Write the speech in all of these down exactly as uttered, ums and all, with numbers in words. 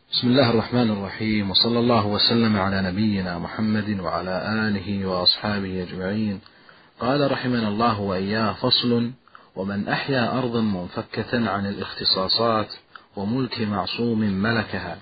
بسم الله الرحمن الرحيم، وصلى الله وسلم على نبينا محمد وعلى آله وأصحابه أجمعين. قال رحمنا الله وإياه: فصل: ومن أحيا أرضا منفكة عن الاختصاصات وملك معصوم ملكها،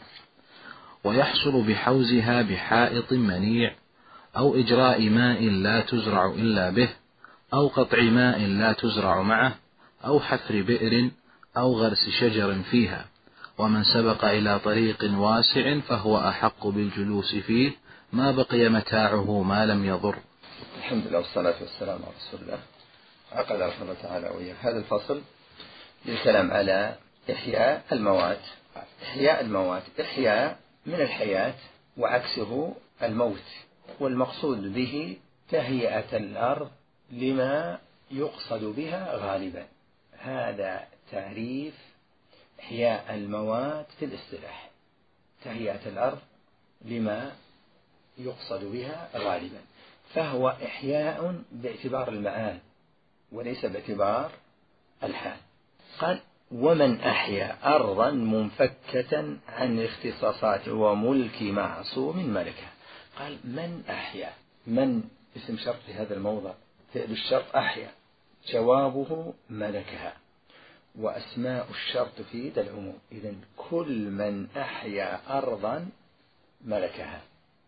ويحصل بحوزها بحائط منيع، أو إجراء ماء لا تزرع إلا به، أو قطع ماء لا تزرع معه، أو حفر بئر، أو غرس شجر فيها، ومن سبق إلى طريق واسع فهو أحق بالجلوس فيه ما بقي متاعه ما لم يضر. الحمد لله والصلاة والسلام على رسول الله. عقد رحمه الله تعالى وإياه هذا الفصل للكلام على إحياء الموات. إحياء الموات، إحياء من الحياة وعكسه الموت، والمقصود به تهيئة الأرض لما يقصد بها غالبا. هذا تعريف إحياء الموات في الاصطلاح: تهيئة الأرض لما يقصد بها غالبا، فهو إحياء باعتبار المآل وليس باعتبار الحال. قال: ومن أحيا أرضا منفكة عن الاختصاصات وملك معصوم ملكها. قال: من أحيا، من اسم شرط في هذا الموضع، فعل الشرط أحيا، جوابه ملكها، وأسماء الشرط في ذا العموم. إذن كل من أحيا أرضا ملكها،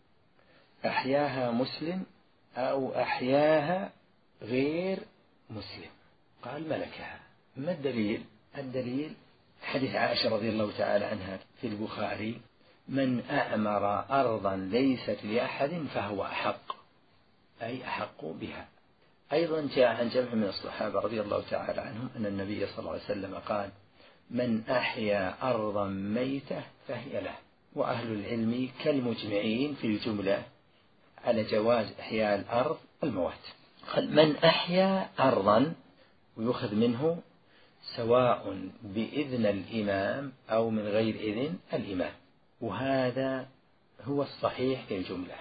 أحياها مسلم أو أحياها غير مسلم، قال ملكها. ما الدليل؟ الدليل حديث عائشة رضي الله تعالى عنها في البخاري: من أعمر أرضا ليست لأحد فهو أحق، أي أحق بها. أيضا جاء عن جمع من الصحابة رضي الله تعالى عنهم أن النبي صلى الله عليه وسلم قال: من أحيا أرضا ميتة فهي له. وأهل العلم كالمجمعين في الجملة على جواز إحياء الأرض الموات. قال: من أحيا أرضا، ويؤخذ منه سواء بإذن الإمام أو من غير إذن الإمام، وهذا هو الصحيح في الجملة.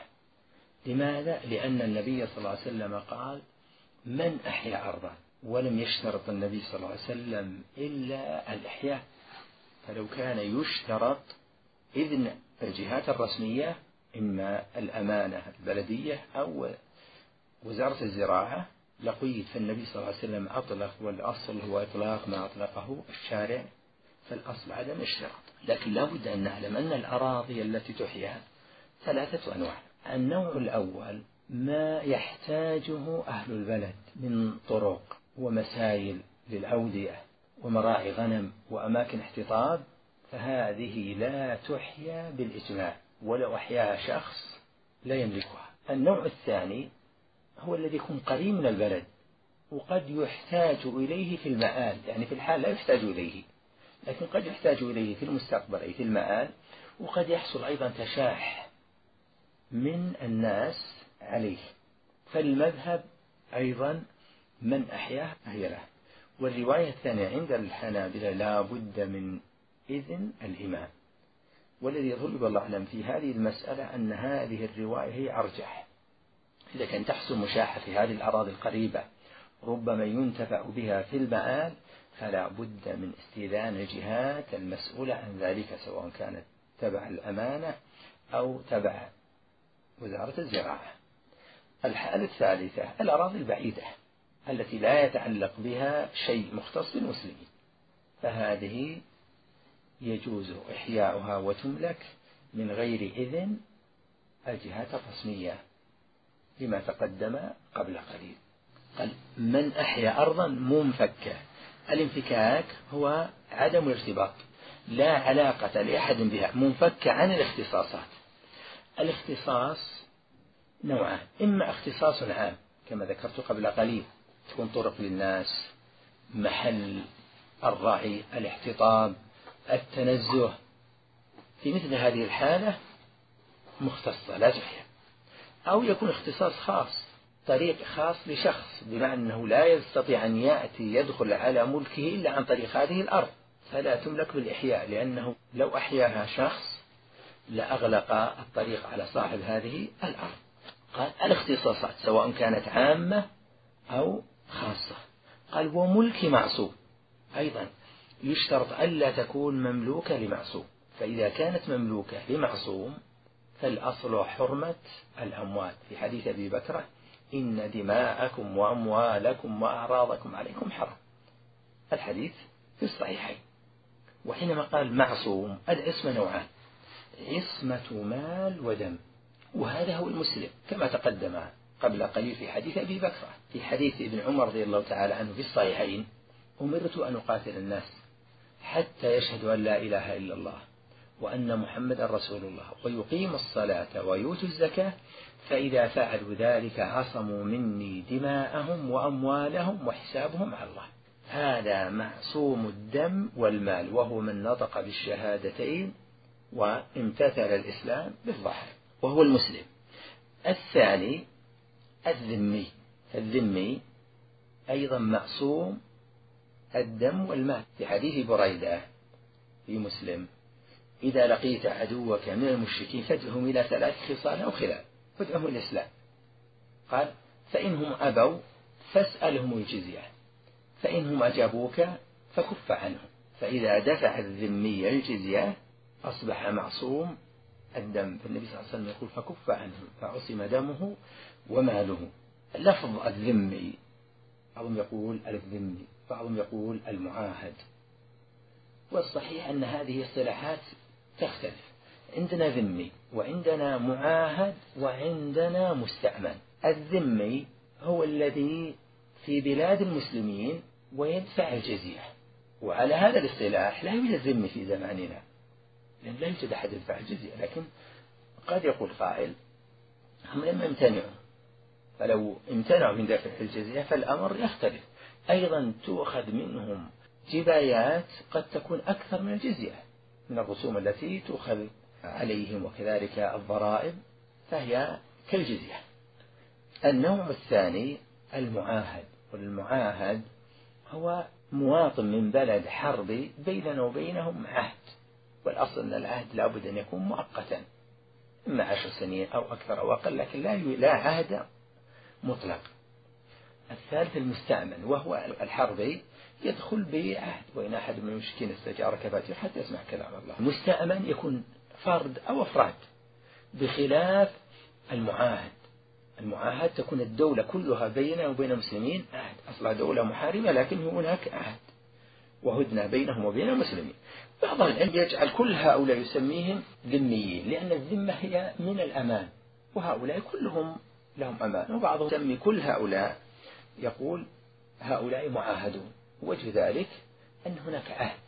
لماذا؟ لأن النبي صلى الله عليه وسلم قال: من أحيا أرضا، ولم يشترط النبي صلى الله عليه وسلم إلا الإحياء. فلو كان يشترط إذن الجهات الرسمية، إما الأمانة البلدية أو وزارة الزراعة، لقيت فالنبي صلى الله عليه وسلم أطلق، والأصل هو إطلاق ما أطلقه الشارع، فالأصل عدم الشرط. لكن لا بد أن نعلم أن الأراضي التي تحيا ثلاثة أنواع. النوع الأول ما يحتاجه أهل البلد من طرق ومسائل للأودية ومراعي غنم وأماكن احتطاب، فهذه لا تحيا بالإجماع، ولو أحياها شخص لا يملكها. النوع الثاني هو الذي يكون قريب من البلد وقد يحتاج إليه في المآل، يعني في الحال لا يحتاج إليه، لكن قد يحتاج إليه في المستقبل أي في المآل، وقد يحصل أيضا تشاح من الناس عليه. فالمذهب أيضا من أحياه أهي له. والرواية الثانية عند الحنابلة لا بد من إذن الإمام، والذي يظل والله أعلم في هذه المسألة أن هذه الرواية هي أرجح. إذا كان تحصل مشاحة في هذه الأراضي القريبة ربما ينتفع بها في المآل، فلا بد من استئذان الجهات المسؤولة عن ذلك، سواء كانت تبع الأمانة أو تبع وزارة الزراعة. الحالة الثالثة الأراضي البعيدة التي لا يتعلق بها شيء مختص بالمسلمين، فهذه يجوز إحياؤها وتملك من غير إذن الجهات الرسمية لما تقدم قبل قليل. قال: من أحيا أرضا منفكة. الانفكاك هو عدم الارتباط، لا علاقة لأحد بها، منفكة عن الاختصاصات. الاختصاص نوعان: إما اختصاص عام كما ذكرت قبل قليل، تكون طرق للناس، محل الرعي، الاحتطاب، التنزه، في مثل هذه الحالة مختصة لا تحيا. أو يكون اختصاص خاص، طريق خاص لشخص، بمعنى أنه لا يستطيع أن يأتي يدخل على ملكه إلا عن طريق هذه الأرض، فلا تملك بالإحياء، لأنه لو أحياها شخص لأغلق الطريق على صاحب هذه الأرض. قال: الاختصاصات سواء كانت عامة أو خاصة. قال: وملك معصوم، أيضا يشترط ألا تكون مملوكة لمعصوم، فإذا كانت مملوكة لمعصوم فالأصل حرمة الأموال، في حديث أبي بكرة إن دماءكم وأموالكم وأعراضكم عليكم حرام، الحديث في الصحيحين. وحينما قال معصوم العصمة نوعان، عصمة مال ودم، وهذا هو المسلم كما تقدم قبل قليل في حديث أبي بكرة. في حديث ابن عمر رضي الله تعالى عنه في الصحيحين أمرت أن أقاتل الناس حتى يشهدوا أن لا إله إلا الله وأن محمد رسول الله ويقيم الصلاة ويؤتوا الزكاة، فإذا فعلوا ذلك عصموا مني دماءهم وأموالهم وحسابهم على الله. هذا معصوم الدم والمال، وهو من نطق بالشهادتين وامتثل الإسلام بالظاهر، وهو المسلم. الثاني الذمي، الذمي أيضا معصوم الدم والمال، في حديث بريدة في مسلم إذا لقيت عدوك من المشركين فادعهم إلى ثلاث خصال أو خلال، فادعهم إلى الإسلام. قال فإنهم أبوا فاسألهم الجزية، فإنهم أجابوك فكف عنهم، فإذا دفع الذمي الجزية أصبح معصوم الدم. فالنبي صلى الله عليه وسلم يقول فكف عنهم فعصم دمه وماله. لفظ الذمي بعضهم يقول الذمي، بعضهم يقول المعاهد، والصحيح أن هذه الصلاحات تختلف، عندنا ذمي وعندنا معاهد وعندنا مستأمن. الذمي هو الذي في بلاد المسلمين ويدفع الجزية، وعلى هذا الاصطلاح لا يوجد ذمي في زماننا، لأن لا يوجد أحد يدفع الجزية، لكن قد يقول قائل هم لم يمتنعوا، فلو امتنعوا من دفع الجزية فالأمر يختلف. أيضا تؤخذ منهم جبايات قد تكون أكثر من الجزية من الرسوم التي تؤخذ عليهم، وكذلك الضرائب فهي كالجزية. النوع الثاني المعاهد، والمعاهد هو مواطن من بلد حربي بيننا وبينهم عهد، والأصل أن العهد لابد أن يكون مؤقتا، إما عشر سنين أو أكثر أو أقل، لكن لا لا عهد مطلق. الثالث المستأمن، وهو الحربي يدخل بعهد، وإن أحد من المشركين استجارك فاتح حتى يسمع كلام الله. المستأمن يكون فرد أو أفراد، بخلاف المعاهد. المعاهد تكون الدولة كلها بيننا وبين المسلمين عهد، أصلها دولة محاربة لكن هناك عهد وهدنة بينهم وبين المسلمين. بعض العلم يجعل كل هؤلاء يسميهم ذميين، لأن الذمة هي من الأمان، وهؤلاء كلهم لهم أمان. وبعضهم يسمي كل هؤلاء يقول هؤلاء معاهدون، وجه ذلك أن هناك عهد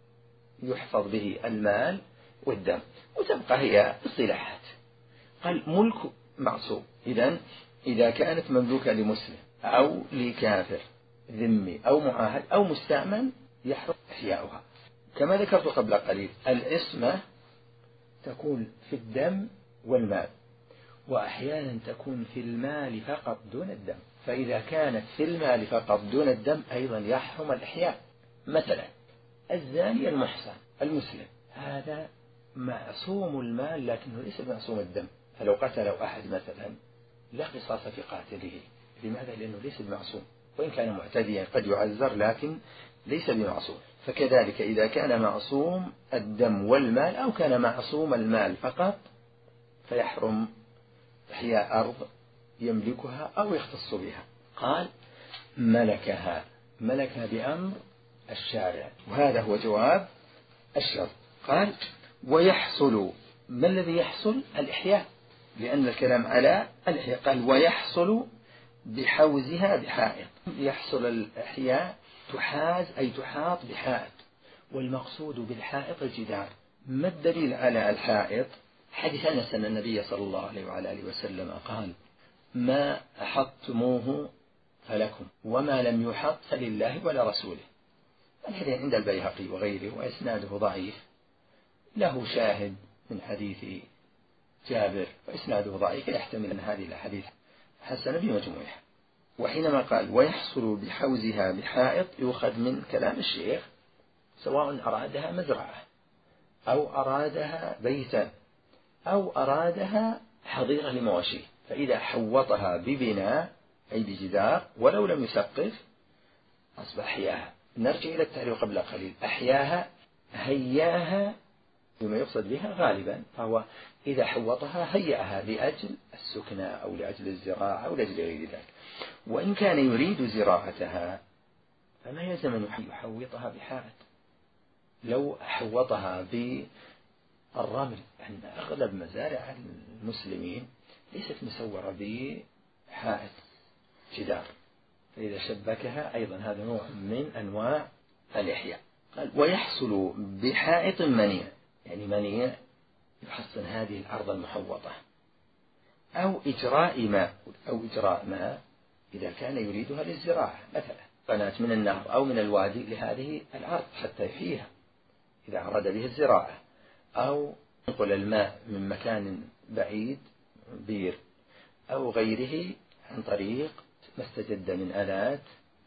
يحفظ به المال والدم، وتبقى هي اصطلاحات. قال ملك معصوم، إذن إذا كانت مملوكة لمسلم أو لكافر ذمي أو معاهد أو مستأمن يحرم إحياؤها. كما ذكرت قبل قليل العصمة تكون في الدم والمال، وأحيانا تكون في المال فقط دون الدم، فإذا كانت في المال فقط دون الدم أيضا يحرم الإحياء. مثلا الزاني المحصن المسلم هذا معصوم المال لكنه ليس معصوم الدم، فلو قتلوا أحد مثلا لا قصاص في قاتله. لماذا؟ لأنه ليس بمعصوم، وإن كان معتديا قد يعذر لكن ليس بمعصوم. فكذلك إذا كان معصوم الدم والمال أو كان معصوم المال فقط فيحرم إحياء أرض يملكها أو يختص بها. قال ملكها، ملكها بأمر الشارع، وهذا هو جواب الشرط. قال ويحصل، ما الذي يحصل؟ الإحياء، لأن الكلام على الإحياء. قال ويحصل بحوزها بحائط، يحصل الإحياء تحاز أي تحاط بحائط، والمقصود بالحائط الجدار. ما الدليل على الحائط؟ حديث أنس أن النبي صلى الله عليه وعلى آله وسلم قال ما أحطتموه فلكم وما لم يحط فلله ولرسوله. الحديث عند البيهقي وغيره وإسناده ضعيف، له شاهد من حديث جابر وإسناده ضعيف، يحتمل أن هذه الأحاديث حسن بمجموعها. وحينما قال ويحصل بحوزها بحائط يؤخذ من كلام الشيخ سواء أرادها مزرعة أو أرادها بيتا أو أرادها حظيرة لمواشيه، فإذا حوطها ببناء أي بجدار ولو لم يسقف أصبح أحياها. نرجع إلى التعريف قبل قليل، أحياها هياها بما يقصد بها غالبا، فهو إذا حوطها هيئها لأجل السكنة أو لأجل الزراعة أو لأجل غير ذلك. وإن كان يريد زراعتها فما يلزم أن يحوطها بحائط. لو حوطها بالرمل، أن أغلب مزارع المسلمين ليست مسورة بحائط جدار، فإذا شبكها أيضا هذا نوع من أنواع الإحياء. قال ويحصل بحائط منيع، يعني منيع يحصن هذه الأرض المحوطة، أو إجراء ماء، أو إجراء ماء إذا كان يريدها للزراعة، مثلا قناة من النهر أو من الوادي لهذه الأرض حتى يحييها إذا أراد به الزراعة، أو ينقل الماء من مكان بعيد بير أو غيره عن طريق ما استجد من آلات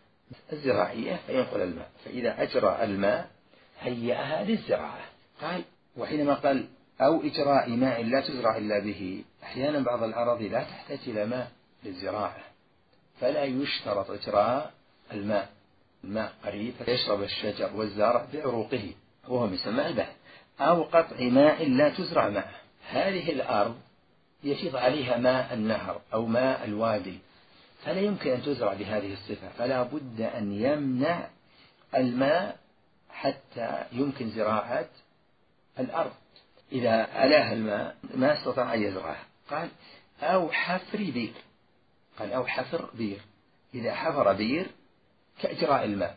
الزراعية فينقل الماء، فإذا أجرى الماء هيئها للزراعة. قال وحينما قال أو إجراء ماء لا تزرع إلا به، أحيانا بعض الأراضي لا تحتاج إلى ماء للزراعة، فلا يشترط إجراء الماء، الماء قريب فيشرب الشجر والزارع بعروقه وهو يسمى البحر. أو قطع ماء لا تزرع معه، هذه الأرض يفيض عليها ماء النهر أو ماء الوادي، فلا يمكن أن تزرع بهذه الصفة، فلا بد أن يمنع الماء حتى يمكن زراعة الأرض. إذا ألاها الماء ما استطاع أن يزرعها. قال أو حفر بير، قال أو حفر بير، إذا حفر بير كإجراء الماء،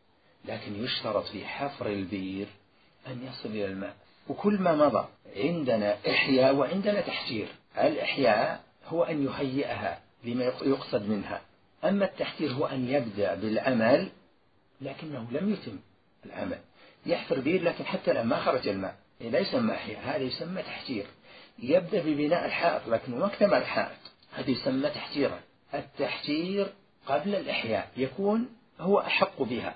لكن يشترط في حفر البير أن يصل إلى الماء. وكل ما مضى عندنا إحياء وعندنا تحجير. الإحياء هو أن يهيئها لما يقصد منها، أما التحجير هو أن يبدأ بالعمل لكنه لم يتم العمل. يحفر بير لكن حتى الآن ما خرج الماء، لا يسمى إحياء، هذا يسمى تحجير. يبدأ ببناء الحائط لكنه ما اكتمل الحائط، هذا يسمى تحجيرا. التحجير قبل الإحياء يكون هو أحق بها،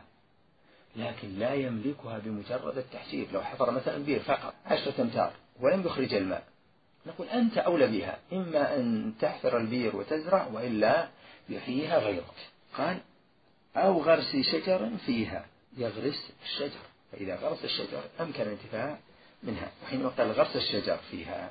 لكن لا يملكها بمجرد التحجير. لو حفر مثلا بير فقط عشرة أمتار ولم يخرج الماء، نقول أنت أولى بها، إما أن تحفر البير وتزرع وإلا يحييها غيرك. قال أو غرس شجر فيها، يغرس الشجر، فإذا غرس الشجر أمكن الانتفاع منها. وحينما قال غرس الشجر فيها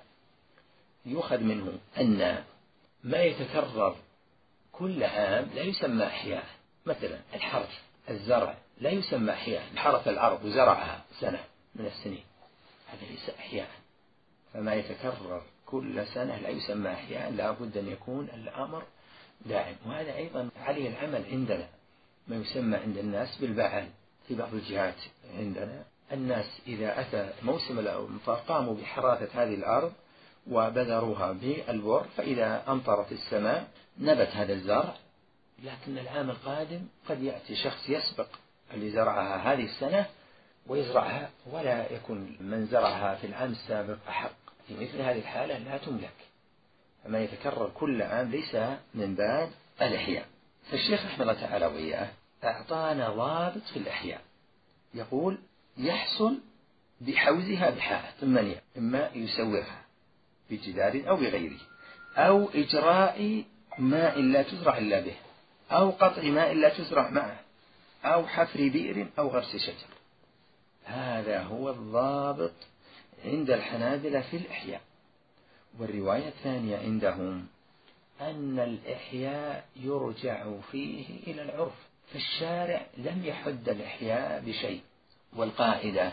يؤخذ منه أن ما يتكرر كل عام لا يسمى إحياء. مثلا الحرث، الزرع لا يسمى إحياء، حرث الأرض وزرعها سنة من السنين، هذا ليس إحياء. فما يتكرر كل سنة لا يسمى إحياء، لا بد أن يكون الأمر دائم. وهذا أيضا عليه العمل عندنا، ما يسمى عند الناس بالبعل. في بعض الجهات عندنا الناس إذا أتى موسم الأمطار قاموا بحراثة هذه الأرض وبذروها بالبر، فإذا أمطرت السماء نبت هذا الزرع، لكن العام القادم قد يأتي شخص يسبق اللي زرعها هذه السنة ويزرعها، ولا يكون من زرعها في العام السابق أحق. في مثل هذه الحالة لا تملك، فما يتكرر كل عام ليس من باب الإحياء. فالشيخ رحمه الله تعالى وإياه أعطانا ضابط في الإحياء، يقول يحصل بحوزها بحائط منيع، إما يسورها بجدار أو بغيره، أو إجراء ماء لا تزرع إلا به، أو قطع ماء لا تزرع معه، أو حفر بئر أو غرس شجر. هذا هو الضابط عند الحنابلة في الإحياء. والرواية الثانية عندهم أن الإحياء يرجع فيه إلى العرف، فالشارع لم يحد الإحياء بشيء، والقاعدة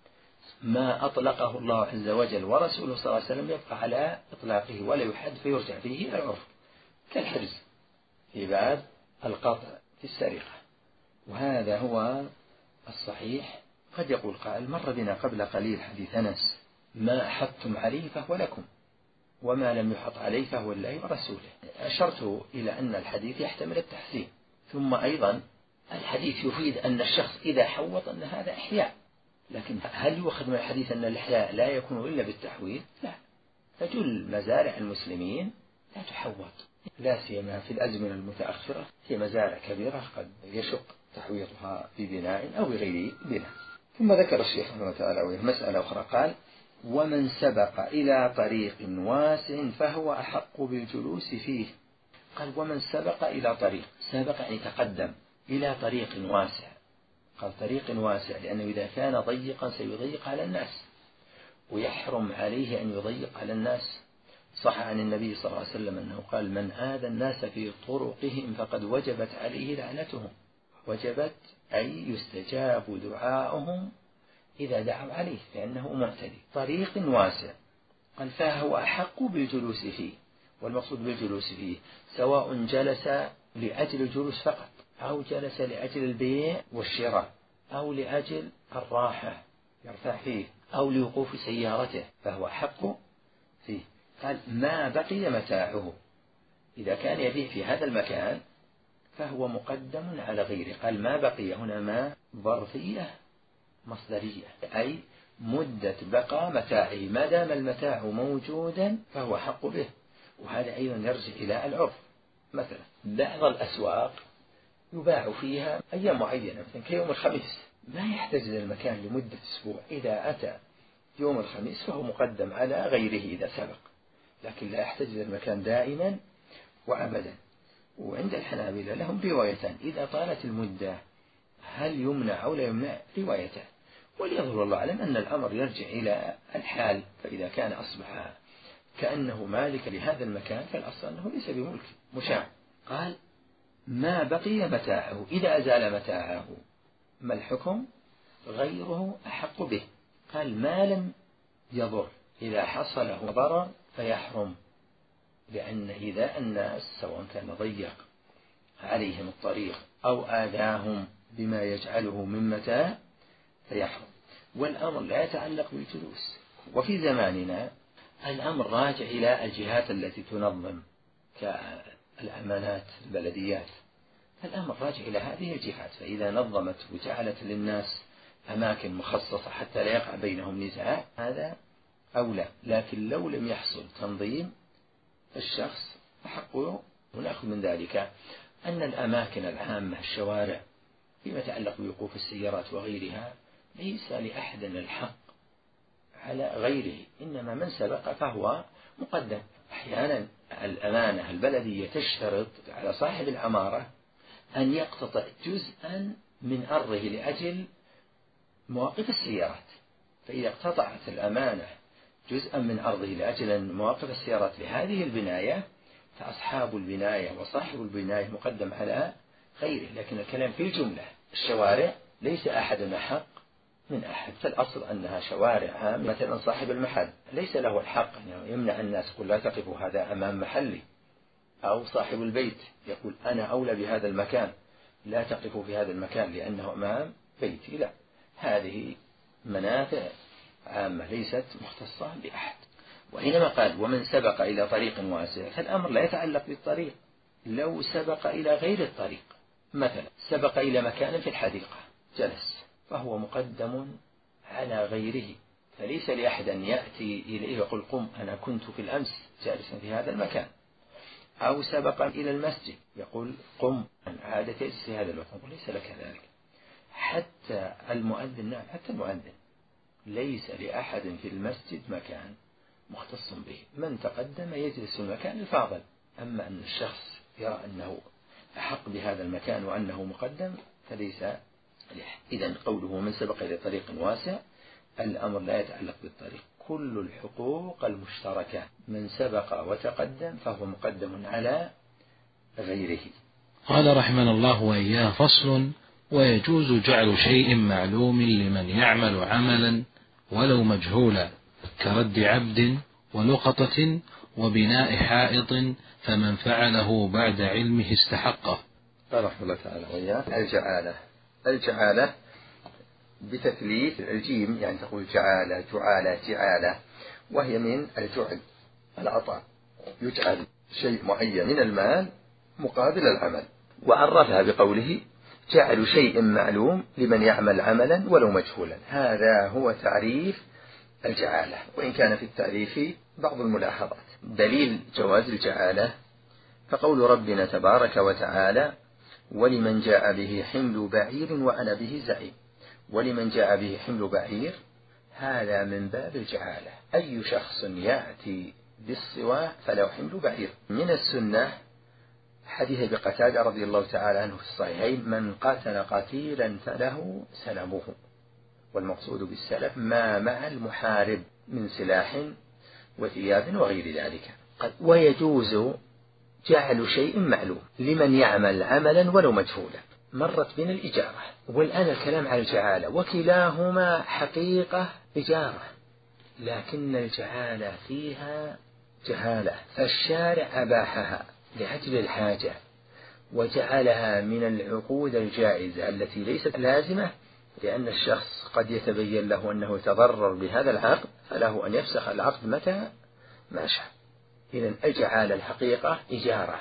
ما أطلقه الله عز وجل ورسوله صلى الله عليه وسلم يبقى على إطلاقه ولا يحد، فيرجع فيه إلى العرف، كالحرز في باب القطع في السرقة. وهذا هو الصحيح. قد يقول قائل مر بنا قبل قليل حديث أنس ما أحطتم عليه فهو لكم وما لم يحط عليه فهو لله ورسوله. أشرت إلى أن الحديث يحتمل التحسين، ثم أيضا الحديث يفيد أن الشخص إذا حوط أن هذا إحياء، لكن هل يؤخذ من الحديث أن الإحياء لا يكون إلا بالتحويل؟ لا، فجل مزارع المسلمين لا تحوط، لا سيما في الأزمنة المتأخرة، هي مزارع كبيرة قد يشق تحويطها ببناء أو بغير بناء. ثم ذكر الشيخ رحمه الله تعالى مسألة أخرى، قال ومن سبق إلى طريق واسع فهو أحق بالجلوس فيه. قال ومن سبق إلى طريق، سبق يعني تقدم إلى طريق واسع. قال طريق واسع لأنه إذا كان ضيقا سيضيق على الناس، ويحرم عليه أن يضيق على الناس. صح عن النبي صلى الله عليه وسلم أنه قال: من آذى الناس في طرقهم فقد وجبت عليه لعنتهم. وجبت أي يستجاب دعاؤهم إذا دعوا عليه، لأنه معتدي. طريق واسع قال: فهو أحق بالجلوس فيه. والمقصود بالجلوس فيه سواء جلس لأجل الجلوس فقط، أو جلس لأجل البيع والشراء، أو لأجل الراحة يرتاح فيه، أو لوقوف سيارته، فهو أحق فيه. قال: ما بقي متاعه، إذا كان يبيع في هذا المكان فهو مقدم على غيره. قال: ما بقي هنا ما ظرفية مصدرية، أي مدة بقى متاعه، ما دام المتاع موجودا فهو حق به. وهذا أيضا يرجع إلى العرف. مثلا بعض الأسواق يباع فيها أيام معينة، مثلا كيوم الخميس، ما يحتاج إلى المكان لمدة أسبوع. إذا أتى يوم الخميس فهو مقدم على غيره إذا سبق، لكن لا يحتاج إلى المكان دائما وأبدا. وعند الحنابلة لهم روايتان: إذا طالت المدة هل يمنع أو لا يمنع؟ روايتان. وليظهر الله أعلم أن الأمر يرجع إلى الحال، فإذا كان أصبح كأنه مالك لهذا المكان فالأصل أنه ليس بملك مشاع. قال: ما بقي متاعه، إذا أزال متاعه ما الحكم؟ غيره أحق به. قال: ما لم يضر، إذا حصله ضرر فيحرم، لأن إذا الناس سواء كان ضيق عليهم الطريق أو آذاهم بما يجعله من متاع فيحرم. والأمر لا يتعلق بالجلوس. وفي زماننا الأمر راجع إلى الجهات التي تنظم كالأمانات البلديات، الأمر راجع إلى هذه الجهات، فإذا نظمت وجعلت للناس أماكن مخصصة حتى لا يقع بينهم نزاع هذا أولى. لكن لو لم يحصل تنظيم الشخص فحقه، ونأخذ من ذلك أن الأماكن العامة الشوارع فيما يتعلق بوقوف السيارات وغيرها ليس لأحد الحق على غيره، إنما من سبق فهو مقدم. أحيانا الأمانة البلدية تشترط على صاحب العمارة أن يقتطع جزءا من أرضه لأجل مواقف السيارات، فإذا اقتطعت الأمانة جزءا من أرضه لأجل مواقف السيارات لهذه البناية فأصحاب البناية وصاحب البناية مقدم على غيره. لكن الكلام في الجملة، الشوارع ليس أحد حق من أحد، فالأصل أنها شوارع عامة. مثلا صاحب المحل ليس له الحق أن يمنع الناس يقول لا تقفوا هذا أمام محلي، أو صاحب البيت يقول أنا أولى بهذا المكان لا تقفوا في هذا المكان لأنه أمام بيتي. لا، هذه منافع عامة ليست مختصة بأحد. وحينما قال ومن سبق إلى طريق واسع فالأمر لا يتعلق بالطريق. لو سبق إلى غير الطريق، مثلا سبق إلى مكان في الحديقة جلس فهو مقدم على غيره، فليس لأحد أن يأتي إليه ويقول قم أنا كنت في الأمس جالسا في هذا المكان. أو سبق إلى المسجد يقول قم أن عادة يجلس في هذا المكان، ليس لك ذلك. حتى المؤذن، نعم حتى المؤذن ليس لأحد في المسجد مكان مختص به، من تقدم يجلس في المكان الفاضل. أما أن الشخص يرى أنه أحق بهذا المكان وأنه مقدم فليس لأحد. إذن قوله من سبق إلى طريق واسع الأمر لا يتعلق بالطريق، كل الحقوق المشتركة من سبق وتقدم فهو مقدم على غيره. قال رحمنا الله وإياه: فصل: ويجوز جعل شيء معلوم لمن يعمل عملا ولو مجهولا، كرد عبد ولقطة وبناء حائط، فمن فعله بعد علمه استحقه. قال رحمه الله تعالى وإياه: الجعالة. الجعالة بتثليث الجيم، يعني تقول جعالة جعالة جعالة، وهي من الجعل العطاء، يجعل شيء معين من المال مقابل العمل. وعرفها بقوله جعل شيء معلوم لمن يعمل عملا ولو مجهولا. هذا هو تعريف الجعالة، وإن كان في التعريف بعض الملاحظات. دليل جواز الجعالة فقول ربنا تبارك وتعالى: ولمن جاء به حمل بعير وأنا به زعيم. ولمن جاء به حمل بعير هذا من باب الجعالة، أي شخص يأتي بالسواء فله حمل بعير. من السنة حديث بقتادة رضي الله تعالى عنه في الصحيحين: من قاتل قتيلا فله سلبه. والمقصود بالسلب ما مع المحارب، من سلاح وثياب وغير ذلك. ويجوز جعل شيء معلوم لمن يعمل عملا ولو مجهولا. مرت بنا الإجارة، والآن الكلام على الجعالة، وكلاهما حقيقة إجارة، لكن الجعالة فيها جهالة، فالشارع أباحها لأجل الحاجة وجعلها من العقود الجائزة التي ليست لازمة، لأن الشخص قد يتبين له أنه يتضرر بهذا العقد فله أن يفسخ العقد متى ما شاء. إذن الجعالة الحقيقة إجارة،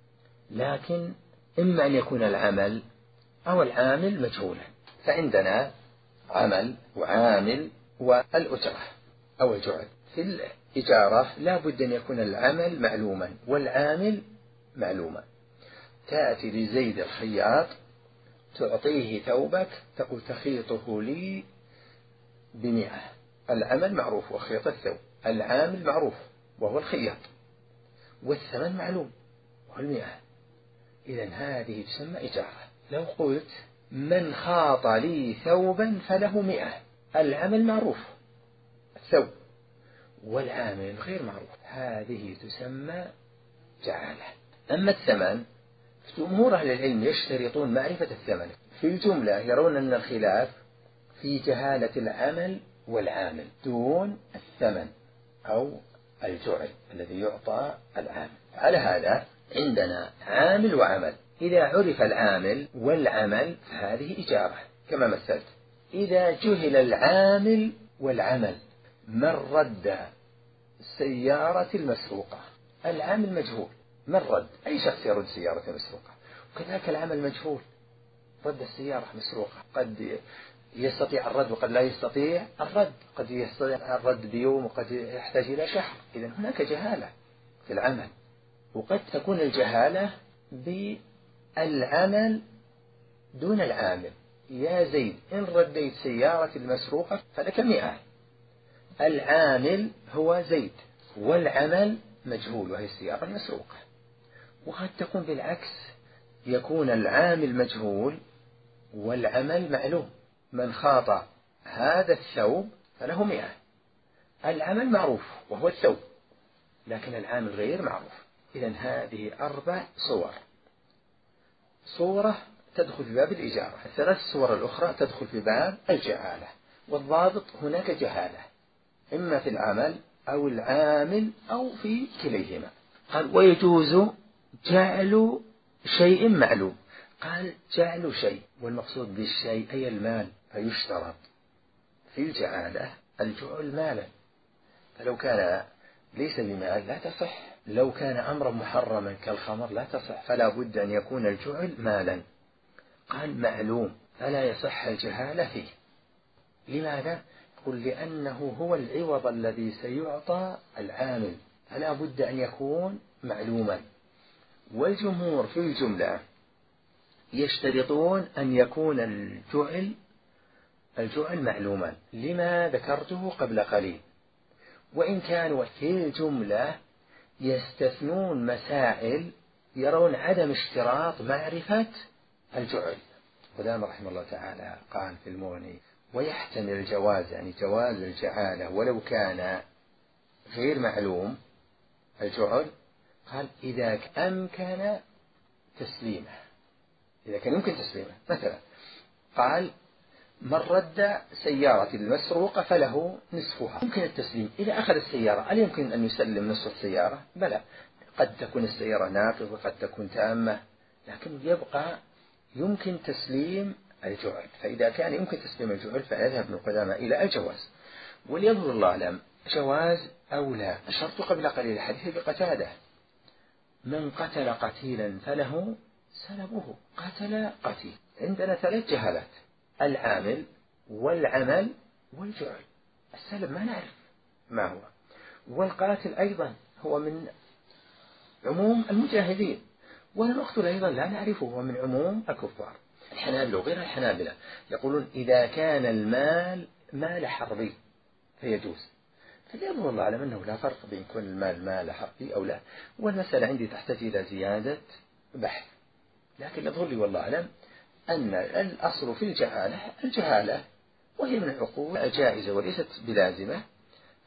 لكن إما أن يكون العمل أو العامل مجهولا. فعندنا عمل وعامل والأجرة أو الجعل. في الإجارة لا بد أن يكون العمل معلوما والعامل معلوما. تأتي لزيد الخياط تعطيه ثوبك، تقول تخيطه لي بمئة، العمل معروف وخيط الثوب، العامل معروف وهو الخياط، والثمن معلوم وهو المئة. إذن هذه تسمى إجارة. لو قلت من خاط لي ثوبا فله مئة، العمل معروف الثوب والعامل غير معروف، هذه تسمى جعالة. أما الثمن جمهور أهل العلم يشترطون معرفة الثمن. في الجملة يرون أن الخلاف في جهالة العمل والعامل دون الثمن أو الجعل الذي يعطى العامل. على هذا عندنا عامل وعمل. إذا عرف العامل والعمل فهذه إجارة كما مثلت. إذا جهل العامل والعمل، من رد السيارة المسروقة، العامل مجهول، من رد، أي شخص يرد سيارة مسروقة، وكذلك العمل مجهول، رد السيارة مسروقة، قد يستطيع الرد وقد لا يستطيع الرد، قد يستطيع الرد بيوم وقد يحتاج إلى شهر. إذن هناك جهالة في العمل. وقد تكون الجهالة بالعمل دون العامل. يا زيد إن رديت سيارة المسروقة فلك مئة، العامل هو زيد والعمل مجهول وهي السيارة المسروقة. وقد تكون بالعكس، يكون العامل مجهول والعمل معلوم، من خاط هذا الثوب فله مئة، العمل معروف وهو الثوب لكن العامل غير معروف. إذن هذه أربع صور. صورة تدخل في باب الإجارة، الثلاث صور الأخرى تدخل في باب الجهالة. والضابط هناك جهالة إما في العمل أو العامل أو في كليهما. قال ويجوز جعل شيء معلوم. قال جعل شيء، والمقصود بالشيء أي المال، فيشترط في الجعالة الجعل مالا، فلو كان ليس بمال لا تصح، لو كان أمرا محرما كالخمر لا تصح، فلا بد أن يكون الجعل مالا. قال معلوم فلا يصح الجهالة فيه. لماذا؟ قل لأنه هو العوض الذي سيعطى العامل، فلا بد أن يكون معلوما. والجمهور في الجملة يشترطون أن يكون الجعل الجعل معلوما لما ذكرته قبل قليل، وإن كانوا في الجملة يستثنون مسائل يرون عدم اشتراط معرفة الجعل. قدامى رحمه الله تعالى قال في المغني ويحتمل الجواز، يعني جواز الجعالة ولو كان غير معلوم الجعل. قال إذا أمكن تسليمه، إذا كان يمكن تسليمه. مثلا قال من رد سيارة المسروقة فله نصفها، يمكن التسليم. إذا أخذ السيارة هل يمكن أن يسلم نصف السيارة؟ بلى، قد تكون السيارة ناقصة وقد تكون تامة، لكن يبقى يمكن تسليم الجعل. فإذا كان يمكن تسليم الجعل فيذهب ابن قدامى إلى الجواز. وليظهر الله أعلم جواز أو لا. الشرط قبل قليل حديث بقتادة من قتل قتيلا فله سلبه، قتل قتيل. عندنا ثلاث جهالات، العامل والعمل والجعل. السلب ما نعرف ما هو، والقاتل أيضا هو من عموم المجاهدين، والمقتول أيضا لا نعرفه، هو من عموم الكفار. الحنابلة وغير الحنابلة يقولون إذا كان المال مال حربي فيجوز. فليظهر الله أعلم أنه لا فرق بين كل المال مال حربي أو لا، والمسألة عندي تحتاج إلى زيادة بحث، لكن يظهر لي والله أعلم أن الأصل في الجهالة الجهالة، وهي من العقول الجائزة وليست بلازمة،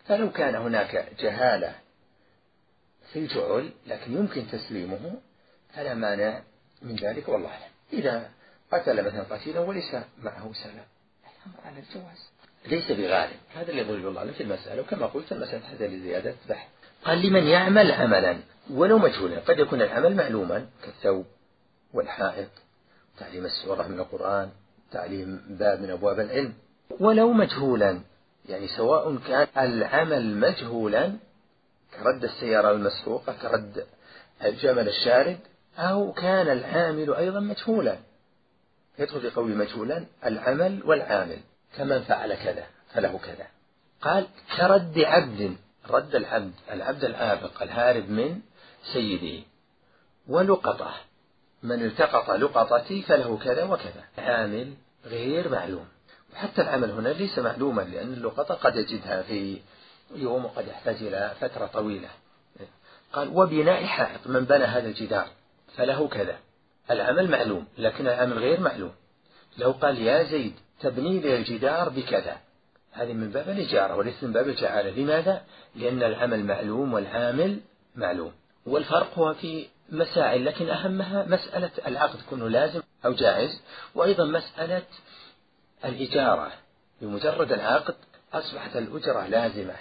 فلو كان هناك جهالة في الجعل لكن يمكن تسليمه فلا مانع من ذلك والله أعلم. إذا قتل مثلا قتيلا وليس معه سلام الأمر على الجواز ليس بغالب، هذا اللي يضرب الله عنه في المسألة. وكما قلت المسألة تحتاج لزيادة بحث. قال لمن يعمل عملا ولو مجهولا، قد يكون العمل معلوما كالثوب والحائط، تعليم السورة من القرآن، تعليم باب من أبواب العلم، ولو مجهولا يعني سواء كان العمل مجهولا كرد السيارة المسروقة كرد الجمل الشارد، أو كان العامل أيضا مجهولا، يدخل في قول مجهولا العمل والعامل، كمن فعل كذا فله كذا. قال كرد عبد، رد العبد العبد الآبق الهارب من سيده، ولقطة من التقط لقطتي فله كذا وكذا، عامل غير معلوم. وحتى العمل هنا ليس معلوما، لأن اللقطة قد يجدها في يوم وقد يحتاج إلى فترة طويلة. قال وبناء حائط، من بنى هذا الجدار فله كذا، العمل معلوم لكن العمل غير معلوم. لو قال يا زيد تبني لي الجدار بكذا، هذه من باب الإجارة وليس من باب الجعالة. لماذا؟ لأن العمل معلوم والعامل معلوم. والفرق هو في مسائل، لكن أهمها مسألة العقد كونه لازم أو جائز، وأيضا مسألة الإجارة. بمجرد العقد أصبحت الأجرة لازمة،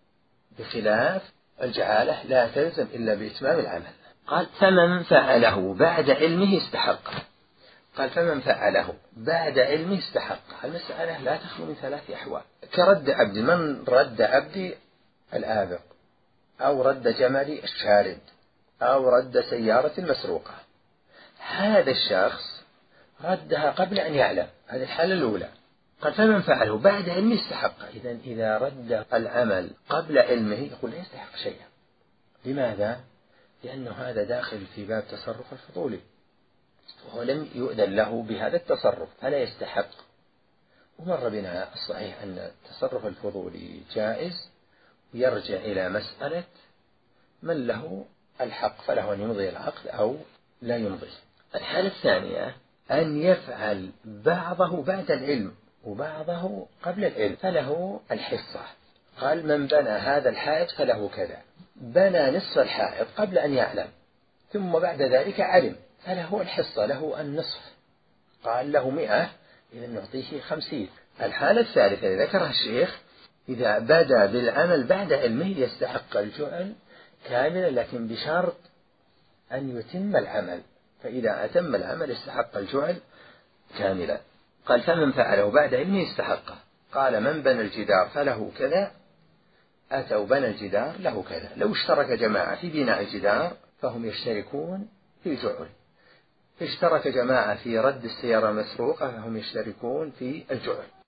بخلاف الجعالة لا تلزم إلا بإتمام العمل. قال فمن فعله بعد علمه استحق. قال فمن فعله بعد علمه استحق. المسألة لا تخلو من ثلاث أحوال. كرد عبد، من رد عبدي الآبق، أو رد جملي الشارد، أو رد سيارة المسروقة. هذا الشخص ردها قبل أن يعلم، هذه الحالة الأولى. قال فمن فعله بعد علمه استحق. إذن إذا رد العمل قبل علمه يقول لا يستحق شيئا. لماذا؟ لأنه هذا داخل في باب تصرف الفضولي، وهو لم يؤذن له بهذا التصرف فلا يستحق. ومر بنا الصحيح أن التصرف الفضولي جائز، ويرجع إلى مسألة من له الحق فله أن يمضي العقد أو لا يمضي. الحالة الثانية أن يفعل بعضه بعد العلم وبعضه قبل العلم فله الحصة. قال من بنى هذا الحائط فله كذا، بنى نصف الحائط قبل أن يعلم ثم بعد ذلك علم فله الحصة، له النصف. قال له مئة، إذا نعطيه خمسين. الحالة الثالثة ذكرها الشيخ إذا بدأ بالعمل بعد علمه يستحق الجعل كاملا، لكن بشرط أن يتم العمل، فإذا أتم العمل استحق الجعل كاملا. قال فمن فعله بعد علمه استحقه. قال من بنى الجدار فله كذا، أتوا بنى الجدار له كذا. لو اشترك جماعة في بناء الجدار فهم يشتركون في الجعل، اشترك جماعة في رد السيارة المسروقة فهم يشتركون في الجعل.